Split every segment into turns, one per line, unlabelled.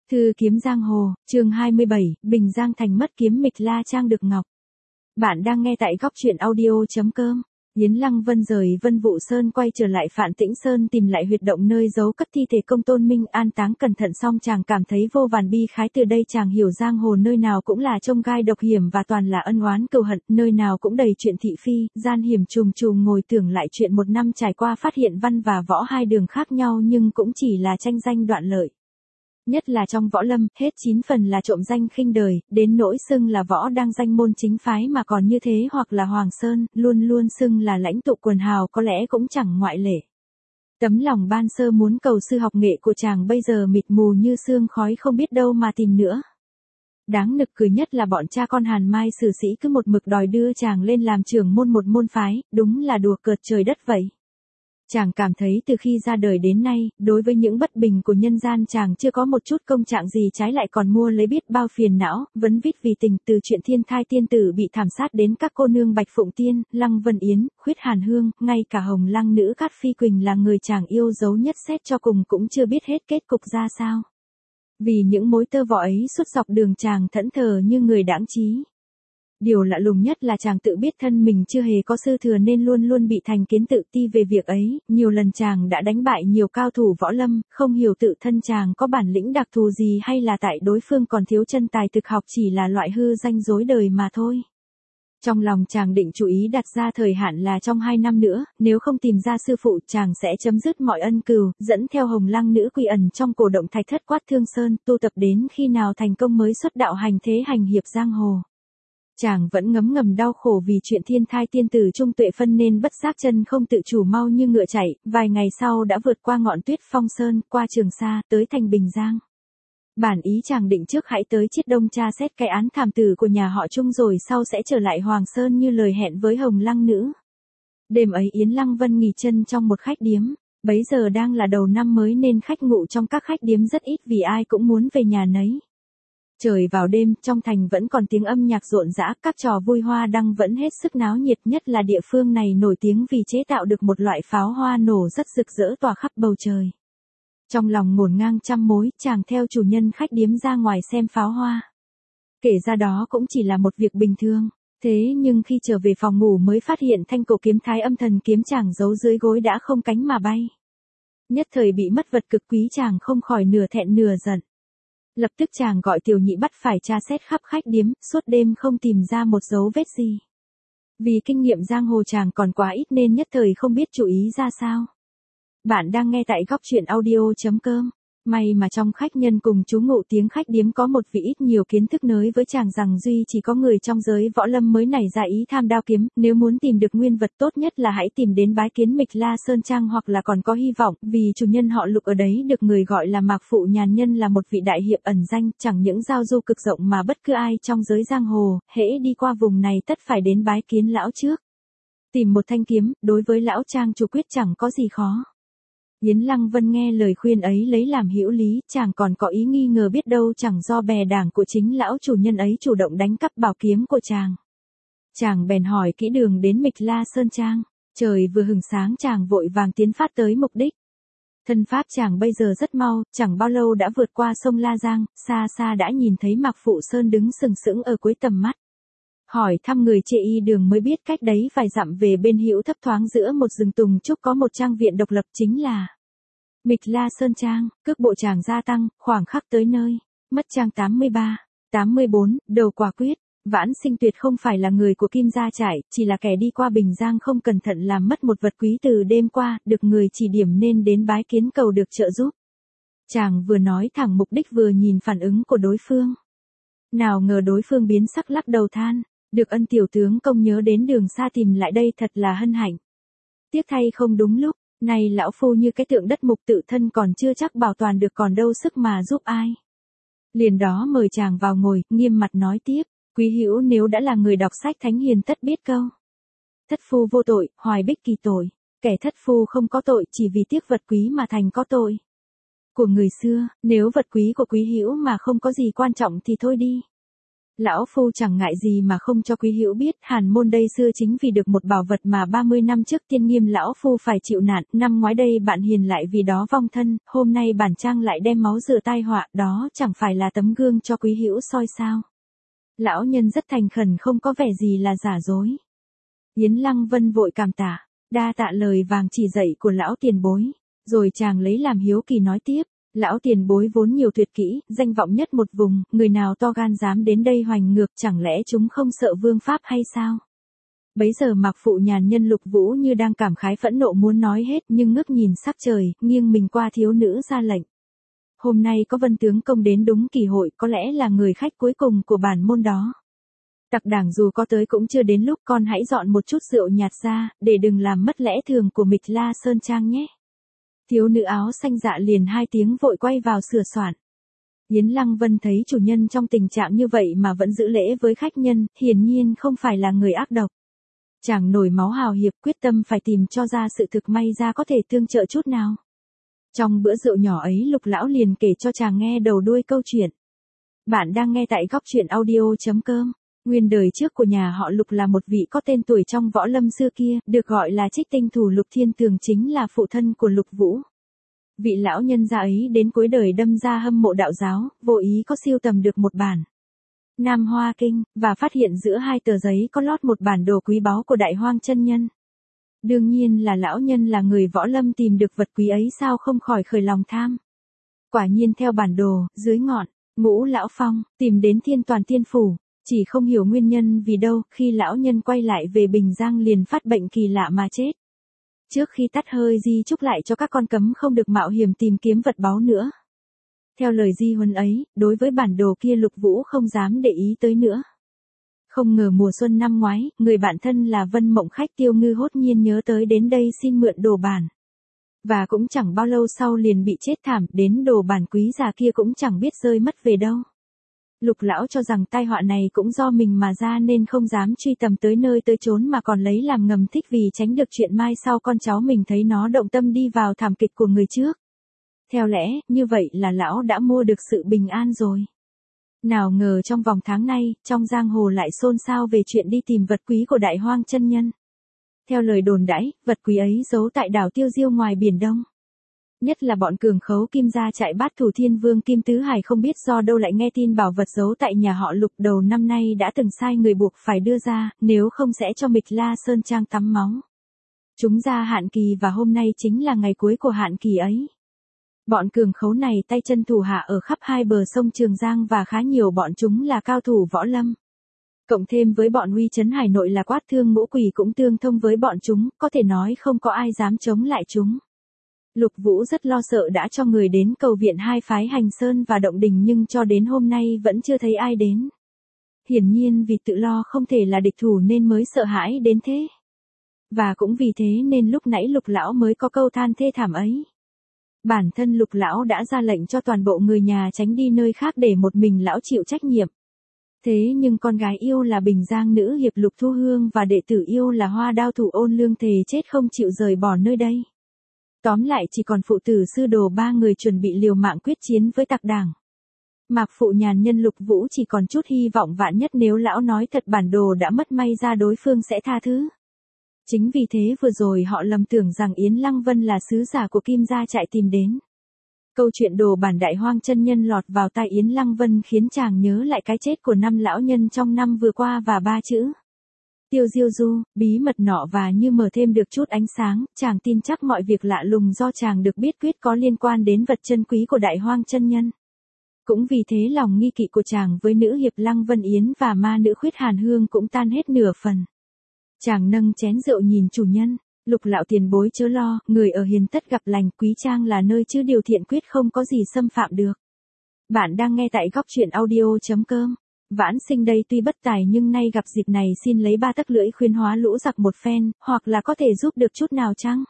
Thư kiếm giang hồ, chương 27, Bình Giang thành mất kiếm Mịch La Trang được ngọc. Bạn đang nghe tại góc truyện audio.com. Yến Lăng Vân rời Vân Vũ Sơn quay trở lại Phạn Tĩnh Sơn tìm lại huyệt động nơi giấu cất thi thể Công Tôn Minh an táng cẩn thận, xong chàng cảm thấy vô vàn bi khái. Từ đây chàng hiểu giang hồ nơi nào cũng là chông gai độc hiểm và toàn là ân oán cừu hận, nơi nào cũng đầy chuyện thị phi, gian hiểm trùng trùng. Ngồi tưởng lại chuyện một năm trải qua, phát hiện văn và võ hai đường khác nhau nhưng cũng chỉ là tranh danh đoạn lợi. Nhất là trong võ lâm, hết 9 phần là trộm danh khinh đời, đến nỗi xưng là võ đang danh môn chính phái mà còn như thế, hoặc là Hoàng Sơn, luôn luôn xưng là lãnh tụ quần hào, có lẽ cũng chẳng ngoại lệ. Tấm lòng ban sơ muốn cầu sư học nghệ của chàng bây giờ mịt mù như sương khói, không biết đâu mà tìm nữa. Đáng nực cười nhất là bọn cha con Hàn Mai sử sĩ cứ một mực đòi đưa chàng lên làm trưởng môn một môn phái, đúng là đùa cợt trời đất vậy. Chàng cảm thấy từ khi ra đời đến nay, đối với những bất bình của nhân gian chàng chưa có một chút công trạng gì, trái lại còn mua lấy biết bao phiền não, vấn vít vì tình, từ chuyện thiên thai tiên tử bị thảm sát đến các cô nương Bạch Phụng Tiên, Lăng Vân Yến, Khuyết Hàn Hương, ngay cả Hồng Lăng nữ Cát Phi Quỳnh là người chàng yêu dấu nhất, xét cho cùng cũng chưa biết hết kết cục ra sao. Vì những mối tơ vò ấy suốt dọc đường chàng thẫn thờ như người đãng trí. Điều lạ lùng nhất là chàng tự biết thân mình chưa hề có sư thừa nên luôn luôn bị thành kiến tự ti về việc ấy, nhiều lần chàng đã đánh bại nhiều cao thủ võ lâm, không hiểu tự thân chàng có bản lĩnh đặc thù gì hay là tại đối phương còn thiếu chân tài thực học, chỉ là loại hư danh dối đời mà thôi. Trong lòng chàng định chú ý đặt ra thời hạn là trong 2 năm nữa, nếu không tìm ra sư phụ chàng sẽ chấm dứt mọi ân cừu, dẫn theo Hồng Lăng nữ quy ẩn trong cổ động Thạch Thất Quát Thương Sơn, tu tập đến khi nào thành công mới xuất đạo hành thế hành hiệp giang hồ. Chàng vẫn ngấm ngầm đau khổ vì chuyện thiên thai tiên tử Trung Tuệ Phân nên bất giác chân không tự chủ mau như ngựa chạy, vài ngày sau đã vượt qua ngọn Tuyết Phong Sơn, qua Trường Sa, tới thành Bình Giang. Bản ý chàng định trước hãy tới Chiết Đông tra xét cái án thảm tử của nhà họ Trung rồi sau sẽ trở lại Hoàng Sơn như lời hẹn với Hồng Lăng nữ. Đêm ấy Yến Lăng Vân nghỉ chân trong một khách điếm, bấy giờ đang là đầu năm mới nên khách ngụ trong các khách điếm rất ít vì ai cũng muốn về nhà nấy. Trời vào đêm, trong thành vẫn còn tiếng âm nhạc rộn rã, các trò vui hoa đăng vẫn hết sức náo nhiệt, nhất là địa phương này nổi tiếng vì chế tạo được một loại pháo hoa nổ rất rực rỡ tỏa khắp bầu trời. Trong lòng ngổn ngang trăm mối, chàng theo chủ nhân khách điếm ra ngoài xem pháo hoa. Kể ra đó cũng chỉ là một việc bình thường, thế nhưng khi trở về phòng ngủ mới phát hiện thanh cổ kiếm Thái Âm Thần kiếm chàng giấu dưới gối đã không cánh mà bay. Nhất thời bị mất vật cực quý, chàng không khỏi nửa thẹn nửa giận. Lập tức chàng gọi Tiểu Nhị bắt phải tra xét khắp khách điếm, suốt đêm không tìm ra một dấu vết gì. Vì kinh nghiệm giang hồ chàng còn quá ít nên nhất thời không biết chú ý ra sao. Bạn đang nghe tại góc truyện audio.com. May mà trong khách nhân cùng chú ngụ tiếng khách điếm có một vị ít nhiều kiến thức nới với chàng rằng duy chỉ có người trong giới võ lâm mới nảy ra ý tham đao kiếm, nếu muốn tìm được nguyên vật tốt nhất là hãy tìm đến bái kiến Mịch La Sơn Trang, hoặc là còn có hy vọng, vì chủ nhân họ Lục ở đấy được người gọi là Mạc Phụ Nhàn Nhân là một vị đại hiệp ẩn danh, chẳng những giao du cực rộng mà bất cứ ai trong giới giang hồ, hễ đi qua vùng này tất phải đến bái kiến lão trước. Tìm một thanh kiếm, đối với lão trang chủ quyết chẳng có gì khó. Yến Lăng Vân nghe lời khuyên ấy lấy làm hữu lý, chàng còn có ý nghi ngờ biết đâu chẳng do bè đảng của chính lão chủ nhân ấy chủ động đánh cắp bảo kiếm của chàng. Chàng bèn hỏi kỹ đường đến Mịch La Sơn Trang, trời vừa hừng sáng chàng vội vàng tiến phát tới mục đích. Thân pháp chàng bây giờ rất mau, chẳng bao lâu đã vượt qua sông La Giang, xa xa đã nhìn thấy Mạc Phụ Sơn đứng sừng sững ở cuối tầm mắt. Hỏi thăm người chê y đường mới biết cách đấy vài dặm về bên hữu thấp thoáng giữa một rừng tùng trúc có một trang viện độc lập, chính là Mịch La Sơn Trang. Cước bộ chàng gia tăng, khoảng khắc tới nơi. Mất trang 83, 84, đầu quả quyết. Vãn Sinh tuyệt không phải là người của Kim Gia Trại, chỉ là kẻ đi qua Bình Giang không cẩn thận làm mất một vật quý từ đêm qua, được người chỉ điểm nên đến bái kiến cầu được trợ giúp. Chàng vừa nói thẳng mục đích vừa nhìn phản ứng của đối phương. Nào ngờ đối phương biến sắc lắc đầu than. Được ân tiểu tướng công nhớ đến đường xa tìm lại đây thật là hân hạnh. Tiếc thay không đúng lúc, này lão phu như cái tượng đất mục tự thân còn chưa chắc bảo toàn được, còn đâu sức mà giúp ai. Liền đó mời chàng vào ngồi, nghiêm mặt nói tiếp, quý hữu nếu đã là người đọc sách thánh hiền tất biết câu. Thất phu vô tội, hoài bích kỳ tội, kẻ thất phu không có tội chỉ vì tiếc vật quý mà thành có tội. Của người xưa, nếu vật quý của quý hữu mà không có gì quan trọng thì thôi đi. Lão phu chẳng ngại gì mà không cho quý hữu biết, Hàn môn đây xưa chính vì được một bảo vật mà 30 năm trước Tiên Nghiêm lão phu phải chịu nạn, năm ngoái đây bạn hiền lại vì đó vong thân, hôm nay bản trang lại đem máu rửa tai họa, đó chẳng phải là tấm gương cho quý hữu soi sao. Lão nhân rất thành khẩn, không có vẻ gì là giả dối. Yến Lăng Vân vội cảm tạ, đa tạ lời vàng chỉ dạy của lão tiền bối, rồi chàng lấy làm hiếu kỳ nói tiếp. Lão tiền bối vốn nhiều tuyệt kỹ, danh vọng nhất một vùng, người nào to gan dám đến đây hoành ngược, chẳng lẽ chúng không sợ vương pháp hay sao? Bấy giờ Mạc Phụ Nhàn nhân Lục Vũ như đang cảm khái phẫn nộ muốn nói hết, nhưng ngước nhìn sắc trời, nghiêng mình qua thiếu nữ ra lệnh. Hôm nay có Vân tướng công đến đúng kỳ hội, có lẽ là người khách cuối cùng của bản môn đó. Tặc đảng dù có tới cũng chưa đến lúc, con hãy dọn một chút rượu nhạt ra, để đừng làm mất lẽ thường của Mịch La Sơn Trang nhé. Thiếu nữ áo xanh dạ liền hai tiếng vội quay vào sửa soạn. Yến Lăng Vân thấy chủ nhân trong tình trạng như vậy mà vẫn giữ lễ với khách nhân, hiển nhiên không phải là người ác độc. Chàng nổi máu hào hiệp, quyết tâm phải tìm cho ra sự thực, may ra có thể tương trợ chút nào. Trong bữa rượu nhỏ ấy Lục lão liền kể cho chàng nghe đầu đuôi câu chuyện. Bạn đang nghe tại góc truyện audio.com. Nguyên đời trước của nhà họ Lục là một vị có tên tuổi trong võ lâm xưa kia, được gọi là Trích Tinh Thủ Lục Thiên Tường, chính là phụ thân của Lục Vũ. Vị lão nhân gia ấy đến cuối đời đâm ra hâm mộ đạo giáo, vô ý có siêu tầm được một bản Nam Hoa Kinh, và phát hiện giữa hai tờ giấy có lót một bản đồ quý báu của Đại Hoang chân nhân. Đương nhiên là lão nhân là người võ lâm, tìm được vật quý ấy sao không khỏi khởi lòng tham. Quả nhiên theo bản đồ, dưới ngọn Ngũ Lão Phong, tìm đến Thiên Toàn Tiên Phủ. Chỉ không hiểu nguyên nhân vì đâu, khi lão nhân quay lại về Bình Giang liền phát bệnh kỳ lạ mà chết. Trước khi tắt hơi di chúc lại cho các con cấm không được mạo hiểm tìm kiếm vật báu nữa. Theo lời di huấn ấy, đối với bản đồ kia Lục Vũ không dám để ý tới nữa. Không ngờ mùa xuân năm ngoái, người bạn thân là Vân Mộng Khách Tiêu Ngư hốt nhiên nhớ tới đến đây xin mượn đồ bản. Và cũng chẳng bao lâu sau liền bị chết thảm, đến đồ bản quý giá kia cũng chẳng biết rơi mất về đâu. Lục lão cho rằng tai họa này cũng do mình mà ra nên không dám truy tầm tới nơi tới chốn, mà còn lấy làm ngầm thích vì tránh được chuyện mai sau con cháu mình thấy nó động tâm đi vào thảm kịch của người trước. Theo lẽ, như vậy là lão đã mua được sự bình an rồi. Nào ngờ trong vòng tháng nay, trong giang hồ lại xôn xao về chuyện đi tìm vật quý của Đại Hoang chân nhân. Theo lời đồn đãi, vật quý ấy giấu tại đảo Tiêu Diêu ngoài Biển Đông. Nhất là bọn cường khấu Kim gia trại Bát Thủ Thiên Vương Kim Tứ Hải không biết do đâu lại nghe tin bảo vật giấu tại nhà họ Lục đầu năm nay đã từng sai người buộc phải đưa ra, nếu không sẽ cho Mịch La Sơn Trang tắm máu. Chúng ra hạn kỳ và hôm nay chính là ngày cuối của hạn kỳ ấy. Bọn cường khấu này tay chân thủ hạ ở khắp hai bờ sông Trường Giang và khá nhiều bọn chúng là cao thủ võ lâm. Cộng thêm với bọn uy chấn Hải Nội là Quát Thương Ngũ Quỷ cũng tương thông với bọn chúng, có thể nói không có ai dám chống lại chúng. Lục Vũ rất lo sợ đã cho người đến cầu viện hai phái Hành Sơn và Động Đình, nhưng cho đến hôm nay vẫn chưa thấy ai đến. Hiển nhiên vì tự lo không thể là địch thủ nên mới sợ hãi đến thế. Và cũng vì thế nên lúc nãy Lục lão mới có câu than thê thảm ấy. Bản thân Lục lão đã ra lệnh cho toàn bộ người nhà tránh đi nơi khác để một mình lão chịu trách nhiệm. Thế nhưng con gái yêu là Bình Giang nữ hiệp Lục Thu Hương và đệ tử yêu là Hoa Đao thủ Ôn Lương thề chết không chịu rời bỏ nơi đây. Tóm lại chỉ còn phụ tử sư đồ ba người chuẩn bị liều mạng quyết chiến với tặc đảng. Mạc Phụ Nhàn nhân Lục Vũ chỉ còn chút hy vọng vạn nhất, nếu lão nói thật bản đồ đã mất may ra đối phương sẽ tha thứ. Chính vì thế vừa rồi họ lầm tưởng rằng Yến Lăng Vân là sứ giả của Kim gia trại tìm đến. Câu chuyện đồ bản Đại Hoang chân nhân lọt vào tai Yến Lăng Vân khiến chàng nhớ lại cái chết của 5 lão nhân trong năm vừa qua và 3 chữ Tiêu Diêu Du, bí mật nọ, và như mở thêm được chút ánh sáng, chàng tin chắc mọi việc lạ lùng do chàng được biết quyết có liên quan đến vật chân quý của Đại Hoang chân nhân. Cũng vì thế lòng nghi kỵ của chàng với nữ hiệp Lăng Vân Yến và ma nữ Khuyết Hàn Hương cũng tan hết nửa phần. Chàng nâng chén rượu nhìn chủ nhân, Lục lão tiền bối chớ lo, người ở hiền tất gặp lành, Quý Trang là nơi chứ điều thiện quyết không có gì xâm phạm được. Bạn đang nghe tại góc truyện audio.com. Vãn Sinh đây tuy bất tài nhưng nay gặp dịp này xin lấy 3 tấc lưỡi khuyên hóa lũ giặc một phen, hoặc là có thể giúp được chút nào chăng?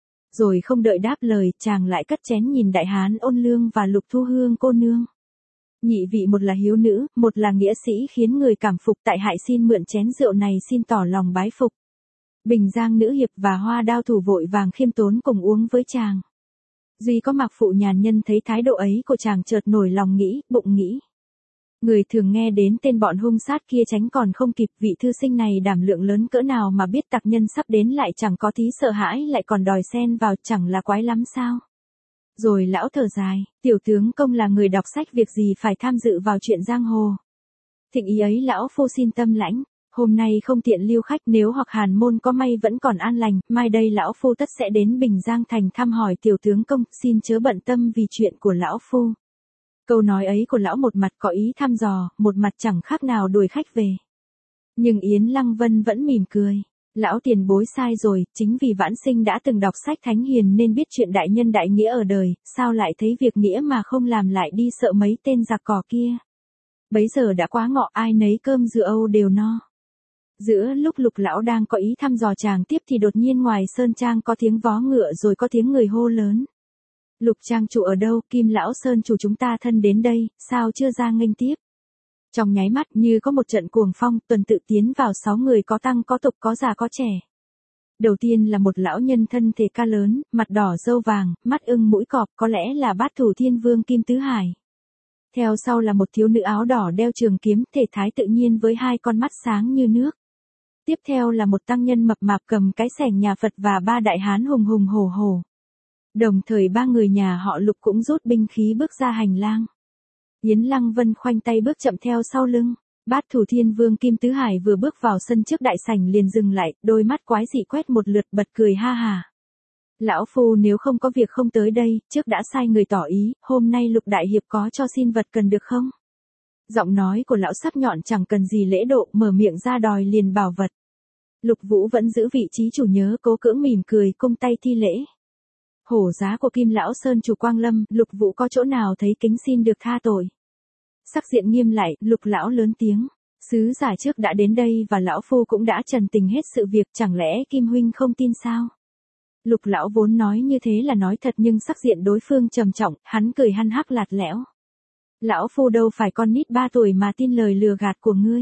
Rồi không đợi đáp lời, chàng lại cất chén nhìn Đại Hán Ôn Lương và Lục Thu Hương cô nương. Nhị vị một là hiếu nữ, một là nghĩa sĩ, khiến người cảm phục, tại hại xin mượn chén rượu này xin tỏ lòng bái phục. Bình Giang nữ hiệp và Hoa Đao thủ vội vàng khiêm tốn cùng uống với chàng. Duy có Mạc Phụ Nhàn nhân thấy thái độ ấy của chàng chợt nổi lòng nghĩ, bụng nghĩ. Người thường nghe đến tên bọn hung sát kia tránh còn không kịp, vị thư sinh này đảm lượng lớn cỡ nào mà biết tặc nhân sắp đến lại chẳng có tí sợ hãi, lại còn đòi xen vào, chẳng là quái lắm sao? Rồi lão thở dài, tiểu tướng công là người đọc sách, việc gì phải tham dự vào chuyện giang hồ. Thịnh ý ấy lão phu xin tâm lãnh, hôm nay không tiện lưu khách, nếu hoặc hàn môn có may vẫn còn an lành, mai đây lão phu tất sẽ đến Bình Giang Thành thăm hỏi tiểu tướng công, xin chớ bận tâm vì chuyện của lão phu. Câu nói ấy của lão một mặt có ý thăm dò, một mặt chẳng khác nào đuổi khách về. Nhưng Yến Lăng Vân vẫn mỉm cười. Lão tiền bối sai rồi, chính vì vãn sinh đã từng đọc sách thánh hiền nên biết chuyện đại nhân đại nghĩa ở đời, sao lại thấy việc nghĩa mà không làm lại đi sợ mấy tên giặc cỏ kia. Bấy giờ đã quá ngọ, ai nấy cơm rượu Âu đều no. Giữa lúc Lục lão đang có ý thăm dò chàng tiếp thì đột nhiên ngoài sơn trang có tiếng vó ngựa rồi có tiếng người hô lớn. Lục trang chủ ở đâu, Kim lão sơn chủ chúng ta thân đến đây, sao chưa ra nghênh tiếp? Trong nháy mắt như có một trận cuồng phong, tuần tự tiến vào 6 người có tăng có tục có già có trẻ. Đầu tiên là một lão nhân thân thể ca lớn, mặt đỏ râu vàng, mắt ưng mũi cọp, có lẽ là Bát Thủ Thiên Vương Kim Tứ Hải. Theo sau là một thiếu nữ áo đỏ đeo trường kiếm, thể thái tự nhiên với hai con mắt sáng như nước. Tiếp theo là một tăng nhân mập mạp cầm cái xẻng nhà Phật và 3 đại hán hùng hùng hổ hổ. Đồng thời 3 người nhà họ Lục cũng rút binh khí bước ra hành lang. Yến Lăng Vân khoanh tay bước chậm theo sau lưng. Bát Thủ Thiên Vương Kim Tứ Hải vừa bước vào sân trước đại sảnh liền dừng lại, đôi mắt quái dị quét một lượt bật cười ha hà. Lão phu nếu không có việc không tới đây, trước đã sai người tỏ ý, hôm nay Lục đại hiệp có cho xin vật cần được không? Giọng nói của lão sắc nhọn chẳng cần gì lễ độ, mở miệng ra đòi liền bảo vật. Lục Vũ vẫn giữ vị trí chủ nhớ, cố cưỡng mỉm cười cung tay thi lễ. Hổ giá của Kim lão sơn chủ Quang Lâm, Lục Vũ có chỗ nào thấy kính xin được tha tội. Sắc diện nghiêm lại, Lục lão lớn tiếng, sứ giả trước đã đến đây và lão phu cũng đã trần tình hết sự việc, chẳng lẽ Kim huynh không tin sao? Lục lão vốn nói như thế là nói thật nhưng sắc diện đối phương trầm trọng, hắn cười hăn hắc lạt lẽo. Lão phu đâu phải con nít 3 tuổi mà tin lời lừa gạt của ngươi.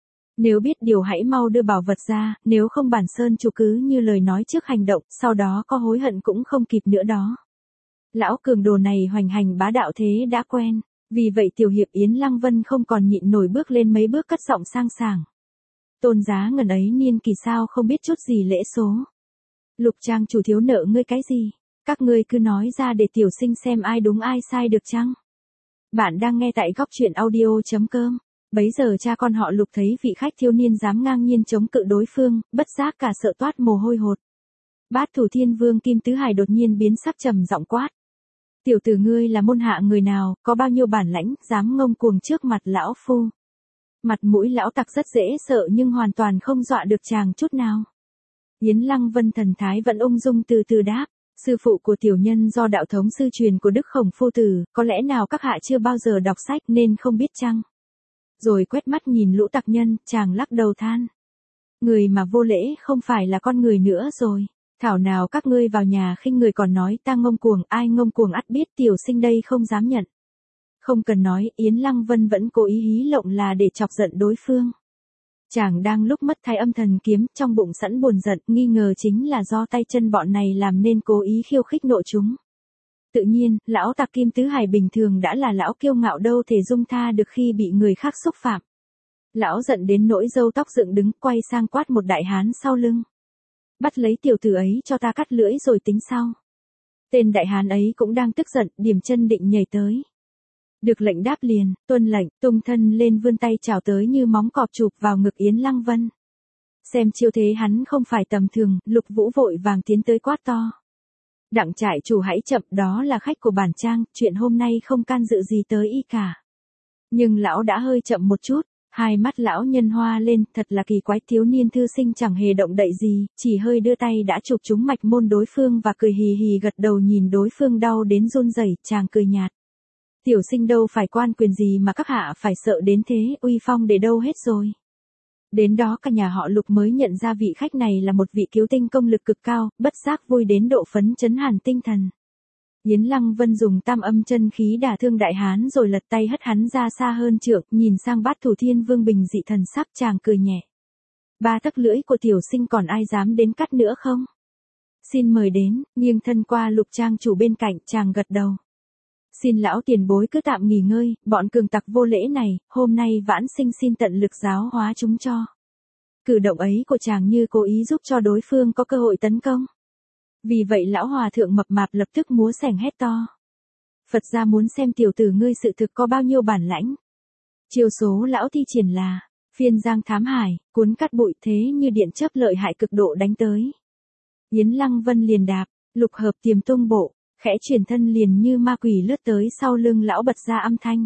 Nếu biết điều hãy mau đưa bảo vật ra, nếu không bản sơn chủ cứ như lời nói trước hành động, sau đó có hối hận cũng không kịp nữa đó. Lão cường đồ này hoành hành bá đạo thế đã quen, vì vậy tiểu hiệp Yến Lăng Vân không còn nhịn nổi bước lên mấy bước cất giọng sang sảng. Tôn giá ngần ấy niên kỳ sao không biết chút gì lễ số. Lục trang chủ thiếu nợ ngươi cái gì, các ngươi cứ nói ra để tiểu sinh xem ai đúng ai sai được chăng. Bạn đang nghe tại góc truyện audio.com. Bấy giờ cha con họ Lục thấy vị khách thiếu niên dám ngang nhiên chống cự đối phương, bất giác cả sợ toát mồ hôi hột. Bát Thủ Thiên Vương Kim Tứ Hải đột nhiên biến sắc trầm giọng quát. Tiểu tử ngươi là môn hạ người nào, có bao nhiêu bản lãnh, dám ngông cuồng trước mặt lão phu. Mặt mũi lão tặc rất dễ sợ nhưng hoàn toàn không dọa được chàng chút nào. Yến Lăng Vân thần thái vẫn ung dung từ từ đáp. Sư phụ của tiểu nhân do đạo thống sư truyền của Đức Khổng Phu Tử, có lẽ nào các hạ chưa bao giờ đọc sách nên không biết chăng? Rồi quét mắt nhìn lũ tặc nhân, chàng lắc đầu than. Người mà vô lễ không phải là con người nữa rồi. Thảo nào các ngươi vào nhà khinh người còn nói ta ngông cuồng, ai ngông cuồng ắt biết, tiểu sinh đây không dám nhận. Không cần nói, Yến Lăng Vân vẫn cố ý hí lộng là để chọc giận đối phương. Chàng đang lúc mất thái âm thần kiếm, trong bụng sẵn buồn giận, nghi ngờ chính là do tay chân bọn này làm nên cố ý khiêu khích nộ chúng. Tự nhiên, lão tặc Kim Tứ Hải bình thường đã là lão kiêu ngạo đâu thể dung tha được khi bị người khác xúc phạm. Lão giận đến nỗi râu tóc dựng đứng, quay sang quát một đại hán sau lưng. Bắt lấy tiểu tử ấy cho ta cắt lưỡi rồi tính sau. Tên đại hán ấy cũng đang tức giận, điểm chân định nhảy tới. Được lệnh đáp liền, tuân lệnh, tung thân lên vươn tay chào tới như móng cọp chụp vào ngực Yến Lăng Vân. Xem chiêu thế hắn không phải tầm thường, Lục Vũ vội vàng tiến tới quát to. Đặng trại chủ hãy chậm, đó là khách của bản trang, chuyện hôm nay không can dự gì tới y cả. Nhưng lão đã hơi chậm một chút, hai mắt lão nhân hoa lên, thật là kỳ quái, thiếu niên thư sinh chẳng hề động đậy gì, chỉ hơi đưa tay đã chụp trúng mạch môn đối phương và cười hì hì gật đầu nhìn đối phương đau đến run rẩy, chàng cười nhạt. Tiểu sinh đâu phải quan quyền gì mà các hạ phải sợ đến thế, uy phong để đâu hết rồi. Đến đó cả nhà họ Lục mới nhận ra vị khách này là một vị cứu tinh công lực cực cao, bất giác vui đến độ phấn chấn hẳn tinh thần. Yến Lăng Vân dùng tam âm chân khí đả thương đại hán rồi lật tay hất hắn ra xa hơn trượng, nhìn sang Bát Thủ Thiên Vương bình dị thần sắc, chàng cười nhẹ. 3 tấc lưỡi của tiểu sinh còn ai dám đến cắt nữa không? Xin mời đến, nghiêng thân qua Lục trang chủ bên cạnh, chàng gật đầu. Xin lão tiền bối cứ tạm nghỉ ngơi, bọn cường tặc vô lễ này, hôm nay vãn sinh xin tận lực giáo hóa chúng cho. Cử động ấy của chàng như cố ý giúp cho đối phương có cơ hội tấn công. Vì vậy lão hòa thượng mập mạp lập tức múa sẻng hét to. Phật gia muốn xem tiểu tử ngươi sự thực có bao nhiêu bản lãnh. Chiêu số lão thi triển là phiên giang thám hải, cuốn cắt bụi thế như điện chớp lợi hại cực độ đánh tới. Yến Lăng Vân liền đạp, lục hợp tiềm tung bộ, khẽ chuyển thân liền như ma quỷ lướt tới sau lưng lão bật ra âm thanh.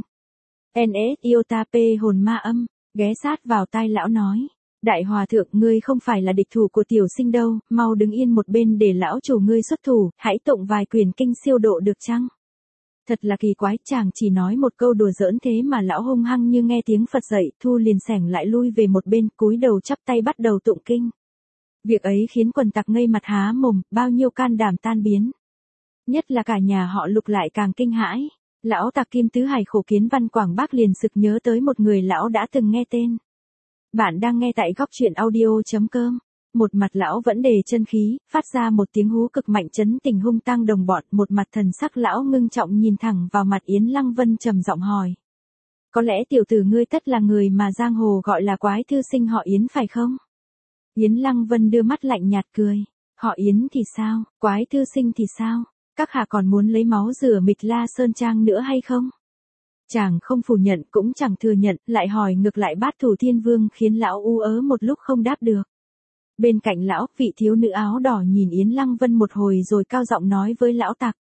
NS Iota P hồn ma âm, ghé sát vào tai lão nói. Đại hòa thượng ngươi không phải là địch thủ của tiểu sinh đâu, mau đứng yên một bên để lão chủ ngươi xuất thủ, hãy tụng vài quyển kinh siêu độ được chăng? Thật là kỳ quái, chàng chỉ nói một câu đùa giỡn thế mà lão hung hăng như nghe tiếng Phật dậy, thu liền sẻng lại lui về một bên, cúi đầu chắp tay bắt đầu tụng kinh. Việc ấy khiến quần tặc ngây mặt há mồm, bao nhiêu can đảm tan biến. Nhất là cả nhà họ Lục lại càng kinh hãi. Lão tặc Kim Tứ Hải Khổ Kiến Văn Quảng Bác liền sực nhớ tới một người lão đã từng nghe tên. Bạn đang nghe tại góc truyện audio.com. Một mặt lão vẫn đề chân khí, phát ra một tiếng hú cực mạnh chấn tình hung tang đồng bọn, một mặt thần sắc lão ngưng trọng nhìn thẳng vào mặt Yến Lăng Vân trầm giọng hỏi. Có lẽ tiểu tử ngươi tất là người mà giang hồ gọi là quái thư sinh họ Yến phải không? Yến Lăng Vân đưa mắt lạnh nhạt cười. Họ Yến thì sao, quái thư sinh thì sao? Các hạ còn muốn lấy máu rửa Mịch La Sơn Trang nữa hay không? Chàng không phủ nhận cũng chẳng thừa nhận, lại hỏi ngược lại Bát Thủ Thiên Vương khiến lão u ớ một lúc không đáp được. Bên cạnh lão, vị thiếu nữ áo đỏ nhìn Yến Lăng Vân một hồi rồi cao giọng nói với lão tặc.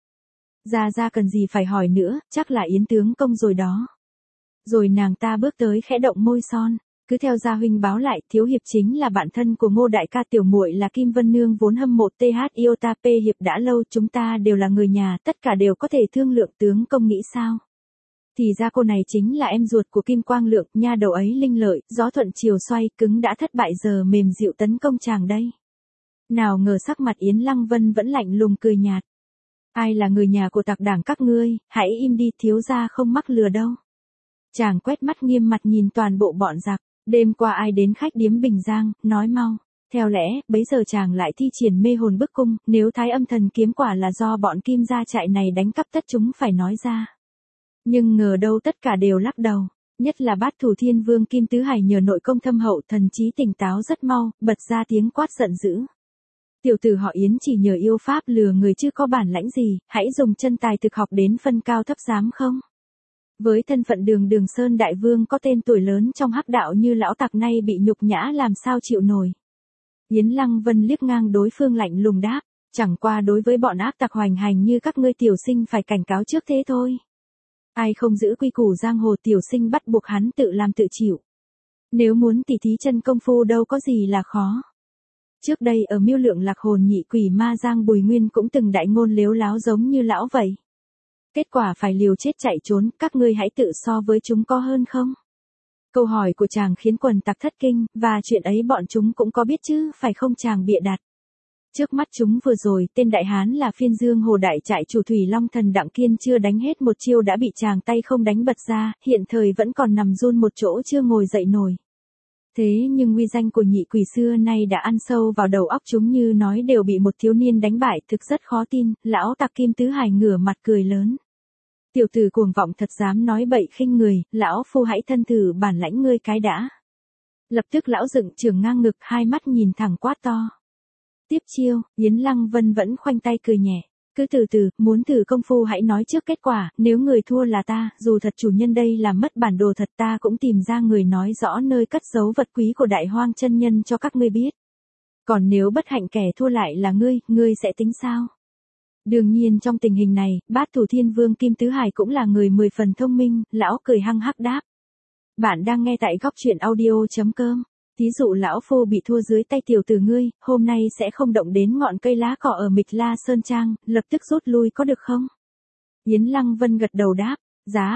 Ra cần gì phải hỏi nữa, chắc là Yến tướng công rồi đó. Rồi nàng ta bước tới khẽ động môi son. Cứ theo gia huynh báo lại, thiếu hiệp chính là bạn thân của Ngô đại ca, tiểu muội là Kim Vân Nương vốn hâm mộ TH Iota P hiệp đã lâu, chúng ta đều là người nhà, tất cả đều có thể thương lượng, tướng công nghĩ sao? Thì ra cô này chính là em ruột của Kim Quang Lượng, nha đầu ấy linh lợi, gió thuận chiều xoay, cứng đã thất bại giờ mềm dịu tấn công chàng đây. Nào ngờ sắc mặt Yến Lăng Vân vẫn lạnh lùng cười nhạt. Ai là người nhà của tặc đảng các ngươi, hãy im đi, thiếu gia không mắc lừa đâu. Chàng quét mắt nghiêm mặt nhìn toàn bộ bọn giặc. Đêm qua ai đến khách điếm Bình Giang, nói mau. Theo lẽ, bấy giờ chàng lại thi triển mê hồn bức cung, nếu Thái Âm Thần kiếm quả là do bọn Kim gia trại này đánh cắp tất chúng phải nói ra. Nhưng ngờ đâu tất cả đều lắc đầu, nhất là Bát Thủ Thiên Vương Kim Tứ Hải nhờ nội công thâm hậu thần trí tỉnh táo rất mau, bật ra tiếng quát giận dữ. Tiểu tử họ Yến chỉ nhờ yêu pháp lừa người chứ có bản lãnh gì, hãy dùng chân tài thực học đến phân cao thấp dám không? Với thân phận Đường Sơn Đại Vương có tên tuổi lớn trong hắc đạo như lão tặc nay bị nhục nhã làm sao chịu nổi. Yến Lăng Vân liếc ngang đối phương lạnh lùng đáp, chẳng qua đối với bọn ác tặc hoành hành như các ngươi tiểu sinh phải cảnh cáo trước thế thôi. Ai không giữ quy củ giang hồ tiểu sinh bắt buộc hắn tự làm tự chịu. Nếu muốn tỉ thí chân công phu đâu có gì là khó. Trước đây ở Miêu Lượng Lạc Hồn nhị quỷ ma Giang Bùi Nguyên cũng từng đại ngôn lếu láo giống như lão vậy. Kết quả phải liều chết chạy trốn, các ngươi hãy tự so với chúng có hơn không? Câu hỏi của chàng khiến quần tặc thất kinh, và chuyện ấy bọn chúng cũng có biết chứ, phải không chàng bịa đặt. Trước mắt chúng vừa rồi, tên đại hán là Phiên Dương Hồ đại trại chủ Thủy Long Thần Đặng Kiên chưa đánh hết một chiêu đã bị chàng tay không đánh bật ra, hiện thời vẫn còn nằm run một chỗ chưa ngồi dậy nổi. Thế nhưng uy danh của nhị quỷ xưa nay đã ăn sâu vào đầu óc chúng, như nói đều bị một thiếu niên đánh bại, thực rất khó tin. Lão tặc Kim Tứ Hải ngửa mặt cười lớn. Tiểu tử cuồng vọng thật dám nói bậy khinh người, lão phu hãy thân thử bản lãnh ngươi cái đã. Lập tức lão dựng trường ngang ngực, hai mắt nhìn thẳng quát to. Tiếp chiêu, Yến Lăng Vân vẫn khoanh tay cười nhẹ. Cứ từ từ, muốn thử công phu hãy nói trước kết quả, nếu người thua là ta, dù thật chủ nhân đây là mất bản đồ thật, ta cũng tìm ra người nói rõ nơi cất giấu vật quý của Đại Hoang chân nhân cho các ngươi biết. Còn nếu bất hạnh kẻ thua lại là ngươi sẽ tính sao? Đương nhiên trong tình hình này, Bát Thủ Thiên Vương Kim Tứ Hải cũng là người 10 phần thông minh, lão cười hăng hắc đáp. Bạn đang nghe tại góc truyện audio.com. Thí dụ lão phu bị thua dưới tay tiểu tử ngươi, hôm nay sẽ không động đến ngọn cây lá cọ ở Mịch La Sơn Trang, lập tức rút lui có được không? Yến Lăng Vân gật đầu đáp, giá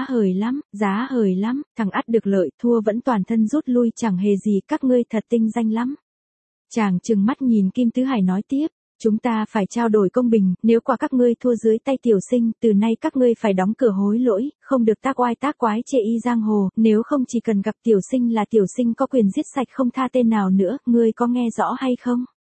hời lắm, thằng ắt được lợi, thua vẫn toàn thân rút lui chẳng hề gì, các ngươi thật tinh danh lắm. Chàng trừng mắt nhìn Kim Tứ Hải nói tiếp, chúng ta phải trao đổi công bình, nếu quả các ngươi thua dưới tay tiểu sinh, từ nay các ngươi phải đóng cửa hối lỗi, không được tác oai tác quái chê y giang hồ, nếu không chỉ cần gặp tiểu sinh là tiểu sinh có quyền giết sạch không tha tên nào nữa, ngươi có nghe rõ hay không?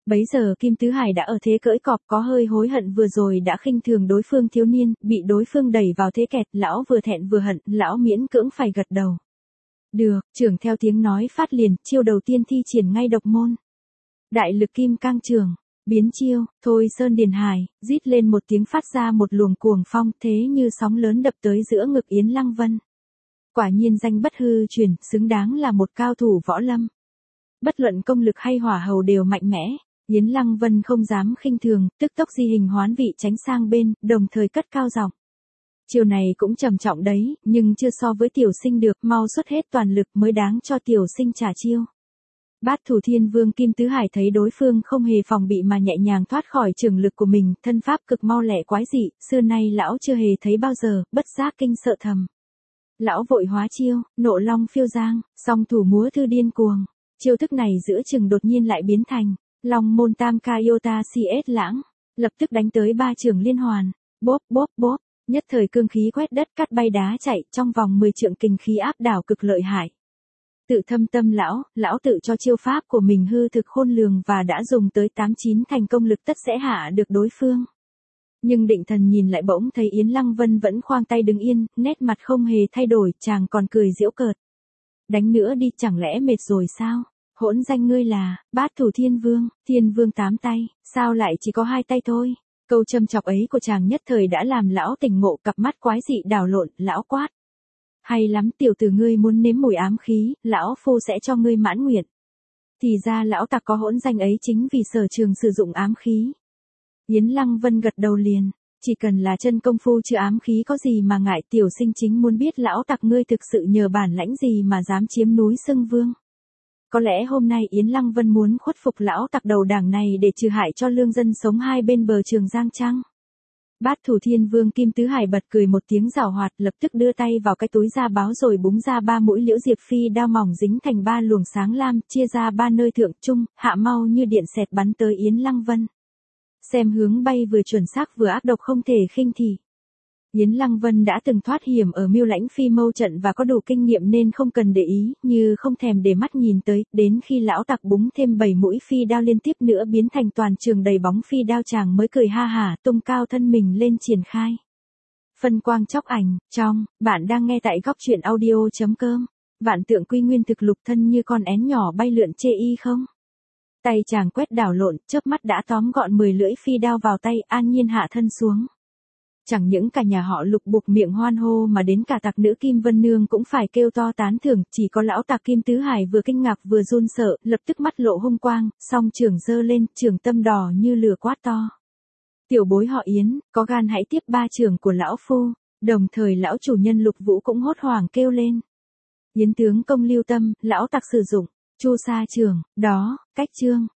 Bấy giờ Kim Tứ Hải đã ở thế cưỡi cọp, có hơi hối hận vừa rồi đã khinh thường đối phương thiếu niên, bị đối phương đẩy vào thế kẹt, lão vừa thẹn vừa hận, lão miễn cưỡng phải gật đầu. Được, trưởng theo tiếng nói phát liền, chiêu đầu tiên thi triển ngay độc môn. Đại lực kim cang trường, biến chiêu, thôi sơn điền hải, rít lên một tiếng phát ra một luồng cuồng phong, thế như sóng lớn đập tới giữa ngực Yến Lăng Vân. Quả nhiên danh bất hư truyền, xứng đáng là một cao thủ võ lâm. Bất luận công lực hay hỏa hầu đều mạnh mẽ, Yến Lăng Vân không dám khinh thường, tức tốc di hình hoán vị tránh sang bên, đồng thời cất cao giọng. Chiều này cũng trầm trọng đấy, nhưng chưa so với tiểu sinh được, mau xuất hết toàn lực mới đáng cho tiểu sinh trả chiêu. Bát Thủ Thiên Vương Kim Tứ Hải thấy đối phương không hề phòng bị mà nhẹ nhàng thoát khỏi trường lực của mình, thân pháp cực mau lẹ quái dị, xưa nay lão chưa hề thấy bao giờ, bất giác kinh sợ thầm. Lão vội hóa chiêu, nộ long phiêu giang, song thủ múa thư điên cuồng. Chiêu thức này giữa chừng đột nhiên lại biến thành Long môn tam ca yota cs lãng, lập tức đánh tới ba trường liên hoàn, bốp bốp bốp, nhất thời cương khí quét đất cắt bay đá chạy, trong vòng 10 trượng kình khí áp đảo cực lợi hại. Tự thâm tâm lão tự cho chiêu pháp của mình hư thực khôn lường và đã dùng tới 8-9 thành công lực tất sẽ hạ được đối phương. Nhưng định thần nhìn lại bỗng thấy Yến Lăng Vân vẫn khoang tay đứng yên, nét mặt không hề thay đổi, chàng còn cười giễu cợt. Đánh nữa đi, chẳng lẽ mệt rồi sao? Hỗn danh ngươi là Bát Thủ Thiên Vương 8 tay, sao lại chỉ có 2 tay thôi? Câu châm chọc ấy của chàng nhất thời đã làm lão tỉnh ngộ, cặp mắt quái dị đảo lộn, lão quát. Hay lắm, tiểu tử ngươi muốn nếm mùi ám khí, lão phu sẽ cho ngươi mãn nguyện. Thì ra lão tặc có hỗn danh ấy chính vì sở trường sử dụng ám khí. Yến Lăng Vân gật đầu liền, chỉ cần là chân công phu chứ ám khí có gì mà ngại, tiểu sinh chính muốn biết lão tặc ngươi thực sự nhờ bản lãnh gì mà dám chiếm núi Xưng Vương. Có lẽ hôm nay Yến Lăng Vân muốn khuất phục lão tặc đầu đảng này để trừ hại cho lương dân sống hai bên bờ Trường Giang chăng? Bát Thủ Thiên Vương Kim Tứ Hải bật cười một tiếng giảo hoạt, lập tức đưa tay vào cái túi da báo rồi búng ra 3 mũi liễu diệp phi đao mỏng dính thành 3 luồng sáng lam, chia ra 3 nơi thượng trung, hạ mau như điện xẹt bắn tới Yến Lăng Vân. Xem hướng bay vừa chuẩn xác vừa ác độc không thể khinh thị. Yến Lăng Vân đã từng thoát hiểm ở Mưu Lãnh Phi Mâu trận và có đủ kinh nghiệm nên không cần để ý, như không thèm để mắt nhìn tới, đến khi lão tặc búng thêm 7 mũi phi đao liên tiếp nữa biến thành toàn trường đầy bóng phi đao, chàng mới cười ha hả, tung cao thân mình lên triển khai. Phân quang chóc ảnh, trong, bạn đang nghe tại góc truyện audio.com. Vạn tượng quy nguyên thực lục thân như con én nhỏ bay lượn chê y không? Tay chàng quét đảo lộn, chớp mắt đã tóm gọn 10 lưỡi phi đao vào tay, an nhiên hạ thân xuống. Chẳng những cả nhà họ Lục buộc miệng hoan hô mà đến cả tặc nữ Kim Vân Nương cũng phải kêu to tán thưởng, chỉ có lão tặc Kim Tứ Hải vừa kinh ngạc vừa run sợ, lập tức mắt lộ hung quang, song trường giơ lên, trường tâm đỏ như lửa quát to. Tiểu bối họ Yến, có gan hãy tiếp 3 trường của lão phu, đồng thời lão chủ nhân Lục Vũ cũng hốt hoảng kêu lên. Yến tướng công lưu tâm, lão tặc sử dụng Chu Sa trường, đó, cách chương.